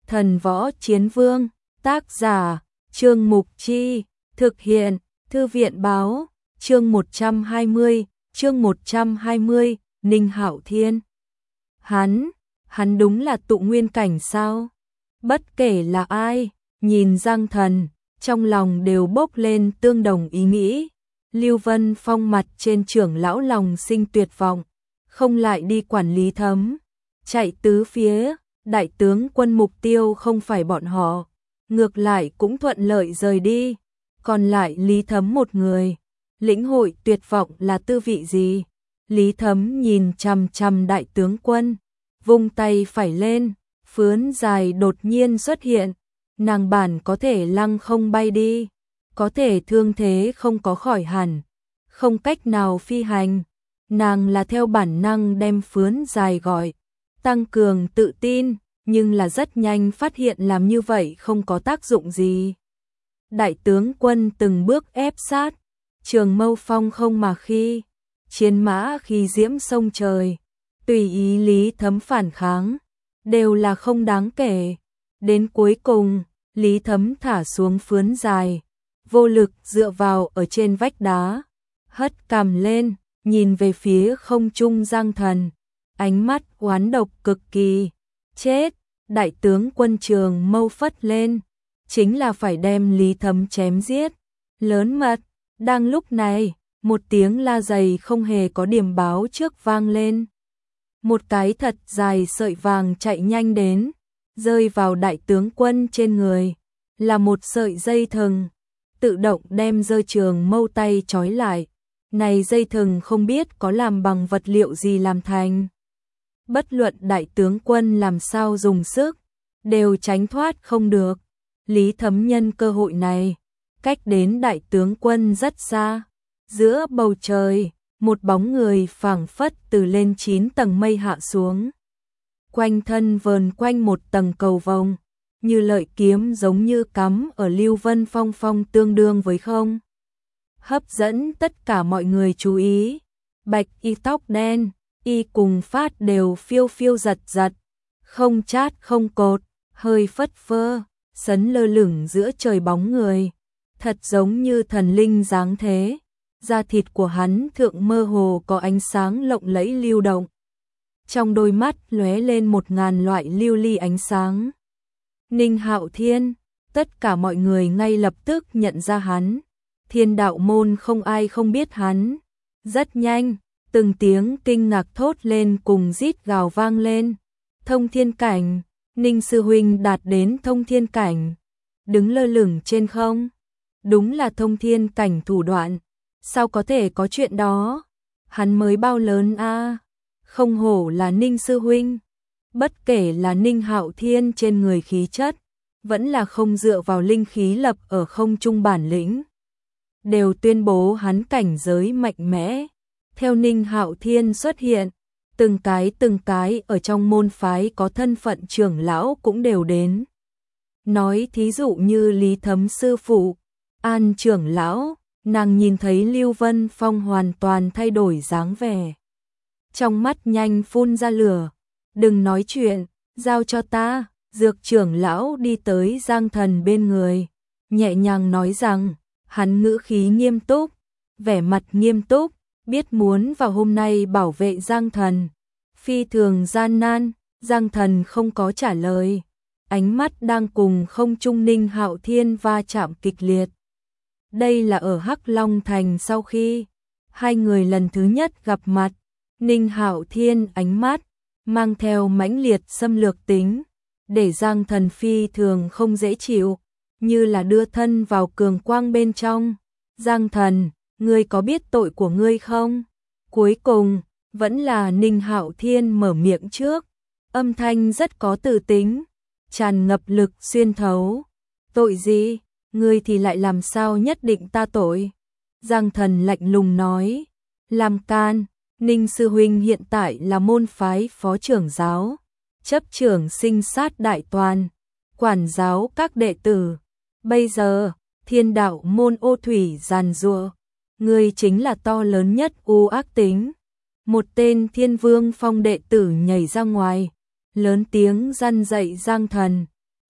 Thần Võ Chiến Vương, tác giả, Trương Mục Chi, thực hiện, Thư viện báo, chương 120, Ninh Hạo Thiên. Hắn đúng là tụ nguyên cảnh sao? Bất kể là ai, nhìn Giang Thần, trong lòng đều bốc lên tương đồng ý nghĩ. Lưu Vân Phong mặt trên trưởng lão lòng sinh tuyệt vọng, không lại đi quản Lý Thấm, chạy tứ phía, đại tướng quân mục tiêu không phải bọn họ, ngược lại cũng thuận lợi rời đi, còn lại Lý Thấm một người, lĩnh hội tuyệt vọng là tư vị gì? Lý Thấm nhìn chằm chằm đại tướng quân, vung tay phải lên, phướn dài đột nhiên xuất hiện, nàng bản có thể lăng không bay đi, có thể thương thế không có khỏi hẳn, không cách nào phi hành, nàng là theo bản năng đem phướn dài gọi, tăng cường tự tin, nhưng là rất nhanh phát hiện làm như vậy không có tác dụng gì. Đại tướng quân từng bước ép sát, Trường Mâu Phong không mà khi, chiến mã khi diễm sông trời, tùy ý Lý Thấm phản kháng, đều là không đáng kể. Đến cuối cùng, Lý Thấm thả xuống phướn dài, vô lực dựa vào ở trên vách đá, hất cằm lên, nhìn về phía không trung Giang Thần, ánh mắt oán độc cực kỳ. Chết, đại tướng quân Trường Mâu phất lên, chính là phải đem Lý Thấm chém giết. Lớn mật, đang lúc này, một tiếng la dày không hề có điểm báo trước vang lên. Một cái thật dài sợi vàng chạy nhanh đến, rơi vào đại tướng quân trên người, là một sợi dây thừng, tự động đem Trường Mâu tay trói lại. Này dây thừng không biết có làm bằng vật liệu gì làm thành. Bất luận đại tướng quân làm sao dùng sức, đều tránh thoát không được. Lý Thấm nhân cơ hội này, cách đến đại tướng quân rất xa. Giữa bầu trời, một bóng người phảng phất từ lên 9 tầng mây hạ xuống. Quanh thân vờn quanh một tầng cầu vồng, như lợi kiếm giống như cắm ở Lưu Vân Phong phong tương đương với không. Hấp dẫn tất cả mọi người chú ý. Bạch y tóc đen, y cùng phát đều phiêu phiêu giật giật, không chát không cột, hơi phất phơ, sấn lơ lửng giữa trời bóng người, thật giống như thần linh dáng thế. Da thịt của hắn thượng mơ hồ có ánh sáng lộng lẫy lưu động, trong đôi mắt lóe lên 1000 loại lưu ly ánh sáng. Ninh Hạo Thiên, tất cả mọi người ngay lập tức nhận ra hắn. Thiên đạo môn không ai không biết hắn. Rất nhanh, từng tiếng kinh ngạc thốt lên cùng rít gào vang lên. Thông thiên cảnh, Ninh sư huynh đạt đến thông thiên cảnh, đứng lơ lửng trên không. Đúng là thông thiên cảnh thủ đoạn, sao có thể có chuyện đó? Hắn mới bao lớn a? Không hổ là Ninh sư huynh. Bất kể là Ninh Hạo Thiên trên người khí chất, vẫn là không dựa vào linh khí lập ở không trung bản lĩnh, đều tuyên bố hắn cảnh giới mạnh mẽ. Theo Ninh Hạo Thiên xuất hiện, từng cái ở trong môn phái có thân phận trưởng lão cũng đều đến. Nói thí dụ như Lý Thấm sư phụ, An trưởng lão, nàng nhìn thấy Lưu Vân Phong hoàn toàn thay đổi dáng vẻ, trong mắt nhanh phun ra lửa. Đừng nói chuyện, giao cho ta. Dược trưởng lão đi tới Giang Thần bên người, nhẹ nhàng nói rằng, hắn ngữ khí nghiêm túc, vẻ mặt nghiêm túc, biết muốn vào hôm nay bảo vệ Giang Thần. Phi thường gian nan, Giang Thần không có trả lời, ánh mắt đang cùng không trung Ninh Hạo Thiên va chạm kịch liệt. Đây là ở Hắc Long Thành sau khi hai người lần thứ nhất gặp mặt. Ninh Hạo Thiên ánh mắt mang theo mãnh liệt xâm lược tính, để Giang Thần phi thường không dễ chịu, như là đưa thân vào cường quang bên trong. Giang Thần, ngươi có biết tội của ngươi không? Cuối cùng, vẫn là Ninh Hạo Thiên mở miệng trước, âm thanh rất có từ tính, tràn ngập lực xuyên thấu. Tội gì? Ngươi thì lại làm sao nhất định ta tội? Giang Thần lạnh lùng nói, làm can. Ninh sư huynh hiện tại là môn phái phó trưởng giáo, chấp trưởng sinh sát đại toàn, quản giáo các đệ tử. Bây giờ, thiên đạo môn ô thủy giàn giụa, ngươi chính là to lớn nhất u ác tính. Một tên Thiên Vương Phong đệ tử nhảy ra ngoài, lớn tiếng răn dạy Giang Thần,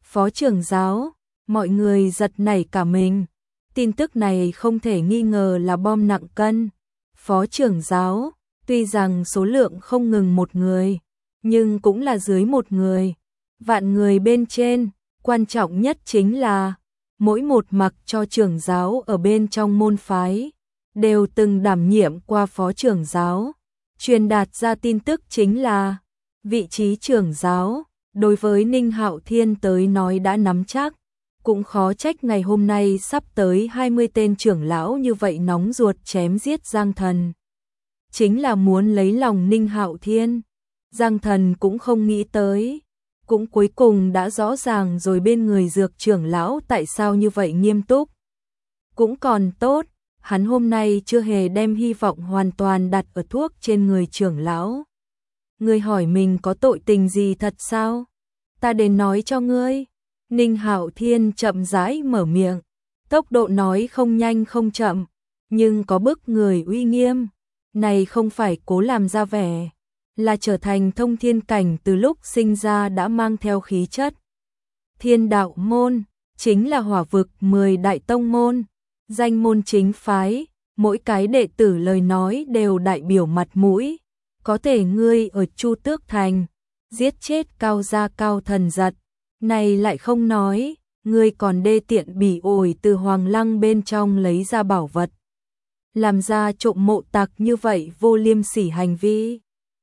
Phó trưởng giáo, mọi người giật nảy cả mình. Tin tức này không thể nghi ngờ là bom nặng cân. Phó trưởng giáo, tuy rằng số lượng không ngừng một người, nhưng cũng là dưới một người. Vạn người bên trên, quan trọng nhất chính là mỗi một mặc cho trưởng giáo ở bên trong môn phái đều từng đảm nhiệm qua phó trưởng giáo. Truyền đạt ra tin tức chính là vị trí trưởng giáo, đối với Ninh Hạo Thiên tới nói đã nắm chắc, cũng khó trách ngày hôm nay sắp tới 20 tên trưởng lão như vậy nóng ruột chém giết Giang Thần. Chính là muốn lấy lòng Ninh Hạo Thiên. Giang Thần cũng không nghĩ tới, cũng cuối cùng đã rõ ràng rồi bên người dược trưởng lão tại sao như vậy nghiêm túc. Cũng còn tốt, hắn hôm nay chưa hề đem hy vọng hoàn toàn đặt ở thuốc trên người trưởng lão. Ngươi hỏi mình có tội tình gì thật sao? Ta đến nói cho ngươi. Ninh Hạo Thiên chậm rãi mở miệng, tốc độ nói không nhanh không chậm, nhưng có bức người uy nghiêm. Này không phải cố làm ra vẻ, là trở thành thông thiên cảnh từ lúc sinh ra đã mang theo khí chất. Thiên đạo môn, chính là hỏa vực 10 đại tông môn, danh môn chính phái, mỗi cái đệ tử lời nói đều đại biểu mặt mũi. Có thể ngươi ở Chu Tước Thành, giết chết Cao gia Cao Thần Giật, này lại không nói, ngươi còn đê tiện bỉ ổi từ Hoàng Lăng bên trong lấy ra bảo vật. Làm ra trộm mộ tặc như vậy vô liêm sỉ hành vi.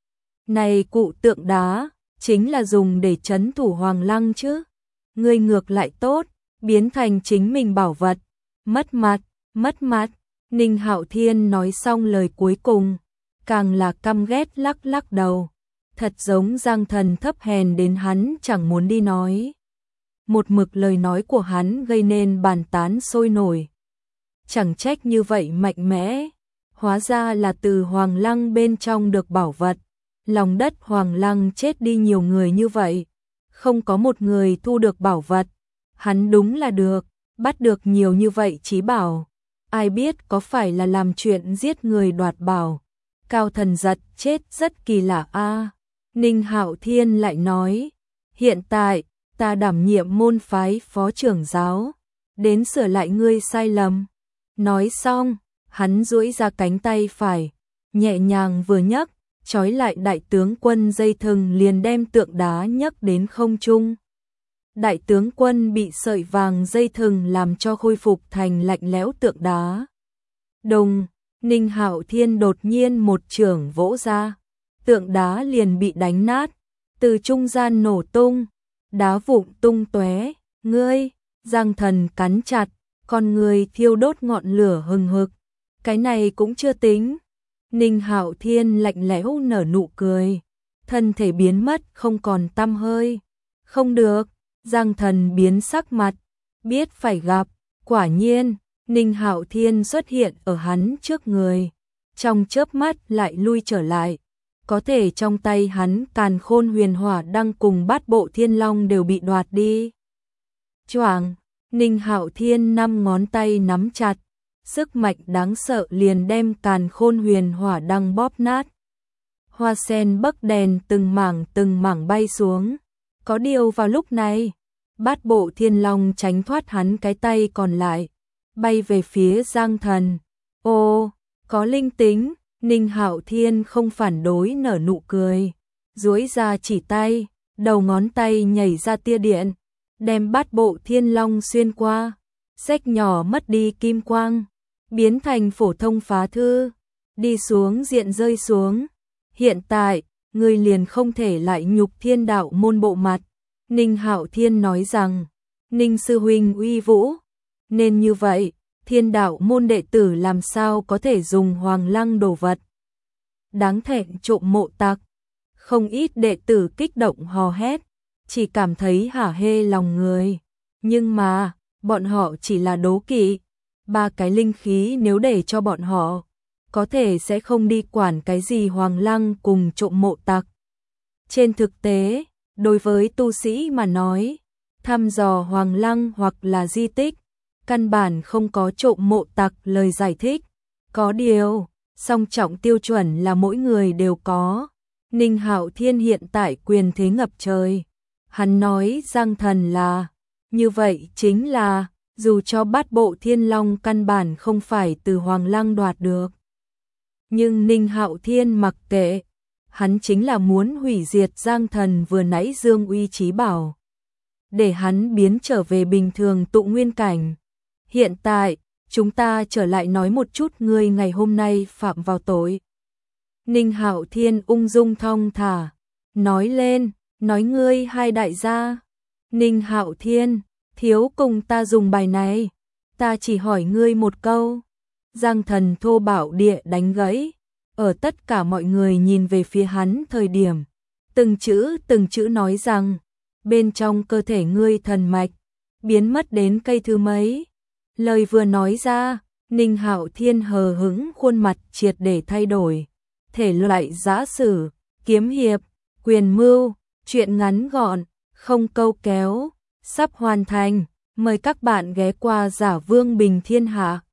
Này cụ tượng đá, chính là dùng để trấn thủ Hoàng Lăng chứ. Ngươi ngược lại tốt, biến thành chính mình bảo vật. Mất mặt, mất mặt. Ninh Hạo Thiên nói xong lời cuối cùng, càng là căm ghét lắc lắc đầu. Thật giống Giang Thần thấp hèn đến hắn chẳng muốn đi nói. Một mực lời nói của hắn gây nên bàn tán sôi nổi. Chẳng trách như vậy mạnh mẽ, hóa ra là từ Hoàng Lăng bên trong được bảo vật. Lòng đất Hoàng Lăng chết đi nhiều người như vậy, không có một người thu được bảo vật. Hắn đúng là được, bắt được nhiều như vậy chí bảo. Ai biết có phải là làm chuyện giết người đoạt bảo. Cao Thần Giật chết rất kỳ lạ a. Ninh Hạo Thiên lại nói, hiện tại ta đảm nhiệm môn phái phó trưởng giáo, đến sửa lại ngươi sai lầm. Nói xong, hắn duỗi ra cánh tay phải, nhẹ nhàng vừa nhấc, trói lại đại tướng quân dây thừng liền đem tượng đá nhấc đến không trung. Đại tướng quân bị sợi vàng dây thừng làm cho khôi phục thành lạnh lẽo tượng đá. Đùng, Ninh Hạo Thiên đột nhiên một chưởng vỗ ra, tượng đá liền bị đánh nát, từ trung gian nổ tung, đá vụn tung tóe. Ngươi, Giang Thần cắn chặt, con người thiêu đốt ngọn lửa hừng hực. Cái này cũng chưa tính. Ninh Hạo Thiên lạnh lẽo nở nụ cười, thân thể biến mất không còn tăm hơi. Không được, Giang Thần biến sắc mặt, biết phải gặp. Quả nhiên, Ninh Hạo Thiên xuất hiện ở hắn trước người, trong chớp mắt lại lui trở lại. Có thể trong tay hắn Càn Khôn Huyền Hỏa Đăng cùng Bát Bộ Thiên Long đều bị đoạt đi. Choảng, Ninh Hạo Thiên 5 ngón tay nắm chặt, sức mạnh đáng sợ liền đem Càn Khôn Huyền Hỏa Đăng bóp nát. Hoa sen bấc đèn từng mảng bay xuống. Có điều vào lúc này, Bát Bộ Thiên Long tránh thoát hắn cái tay còn lại, bay về phía Giang Thần. Ô, có linh tính. Ninh Hạo Thiên không phản đối nở nụ cười, duỗi ra chỉ tay, đầu ngón tay nhảy ra tia điện, đem Bát Bộ Thiên Long xuyên qua, xách nhỏ mất đi kim quang, biến thành phổ thông phá thư, đi xuống diện rơi xuống. Hiện tại, ngươi liền không thể lại nhục Thiên đạo môn bộ mặt. Ninh Hạo Thiên nói rằng, Ninh sư huynh uy vũ, nên như vậy. Thiên đạo môn đệ tử làm sao có thể dùng Hoàng Lăng đồ vật. Đáng thẹn trộm mộ tặc. Không ít đệ tử kích động hò hét, chỉ cảm thấy hả hê lòng người. Nhưng mà, bọn họ chỉ là đố kỵ. 3 cái linh khí nếu để cho bọn họ, có thể sẽ không đi quản cái gì Hoàng Lăng cùng trộm mộ tặc. Trên thực tế, đối với tu sĩ mà nói, thăm dò Hoàng Lăng hoặc là di tích, căn bản không có trộm mộ tặc lời giải thích. Có điều, song trọng tiêu chuẩn là mỗi người đều có. Ninh Hạo Thiên hiện tại quyền thế ngập trời. Hắn nói Giang Thần là Như vậy chính là, dù cho bát bộ thiên long căn bản không phải từ Hoàng Lăng đoạt được. Nhưng Ninh Hạo Thiên mặc kệ, hắn chính là muốn hủy diệt Giang Thần vừa nãy Dương Uy Chí bảo, để hắn biến trở về bình thường tụ nguyên cảnh. Hiện tại, chúng ta trở lại nói một chút ngươi ngày hôm nay phạm vào tội. Ninh Hạo Thiên ung dung thong thả, nói lên, nói ngươi hai đại gia. Ninh Hạo Thiên, thiếu cùng ta dùng bài này, ta chỉ hỏi ngươi một câu. Giang Thần thô bạo địa đánh gãy, ở tất cả mọi người nhìn về phía hắn thời điểm, từng chữ nói rằng, bên trong cơ thể ngươi thần mạch, biến mất đến cây thứ mấy. Lời vừa nói ra, Ninh Hạo Thiên hờ hững khuôn mặt triệt để thay đổi. Thể loại giã sử, kiếm hiệp, quyền mưu, truyện ngắn gọn, không câu kéo, sắp hoàn thành. Mời các bạn ghé qua Giả Vương Bình Thiên Hạ.